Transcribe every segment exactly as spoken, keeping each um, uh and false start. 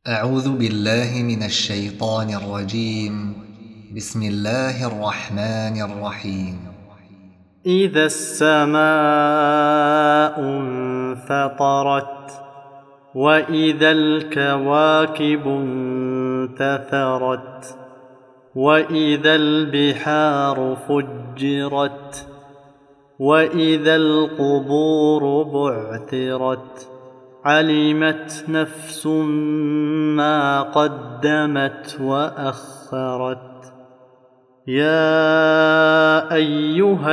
أعوذ بالله من الشيطان الرجيم. بسم الله الرحمن الرحيم. إذا السماء انفطرت وإذا الكواكب انتثرت وإذا البحار فجرت وإذا القبور بعثرت علمت نفس ما قدمت وأخرت. يا أيها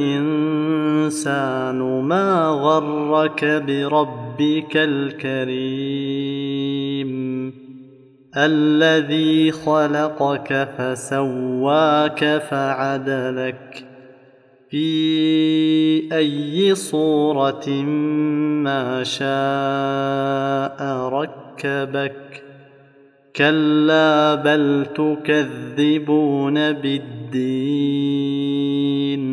الإنسان ما غرك بربك الكريم الذي خلقك فسواك فعدلك في أي صورة ما شاء ركبك. كلا بل تكذبون بالدين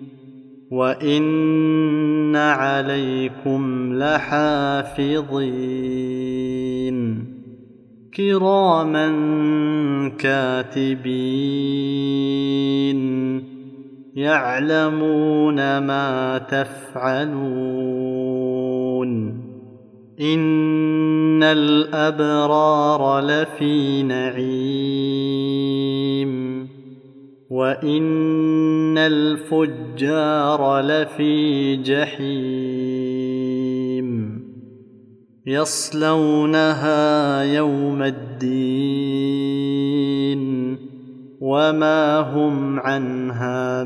وإن عليكم لحافظين كراما كاتبين يعلمون ما تفعلون. إن الأبرار لفي نعيم وإن الفجار لفي جحيم يصلونها يوم الدين وما هم عنها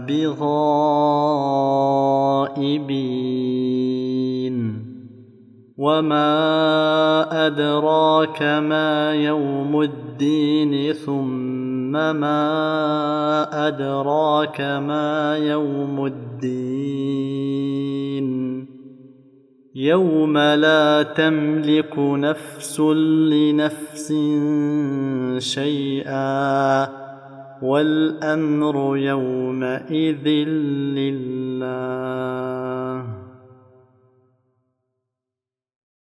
بغائبين. وما أدراك ما يوم الدين ثم ما أدراك ما يوم الدين يوم لا تملك نفس لنفس شيئا والأمر يومئذ لله.